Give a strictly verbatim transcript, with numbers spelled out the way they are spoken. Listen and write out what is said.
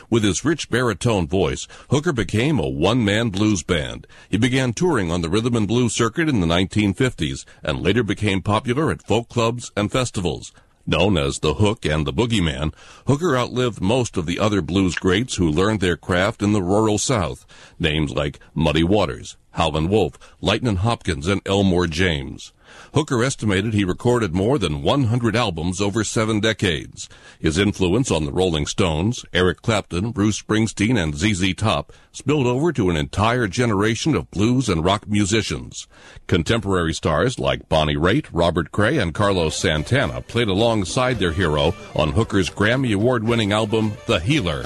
With his rich baritone voice, Hooker became a one-man blues band. He began touring on the rhythm and blues circuit in the nineteen fifties and later became popular at folk clubs and festivals. Known as the Hook and the Boogeyman, Hooker outlived most of the other blues greats who learned their craft in the rural South. Names like Muddy Waters, Howlin' Wolf, Lightnin' Hopkins, and Elmore James. Hooker estimated he recorded more than one hundred albums over seven decades. His influence on the Rolling Stones, Eric Clapton, Bruce Springsteen, and Z Z Top spilled over to an entire generation of blues and rock musicians. Contemporary stars like Bonnie Raitt, Robert Cray, and Carlos Santana played alongside their hero on Hooker's Grammy Award-winning album, The Healer.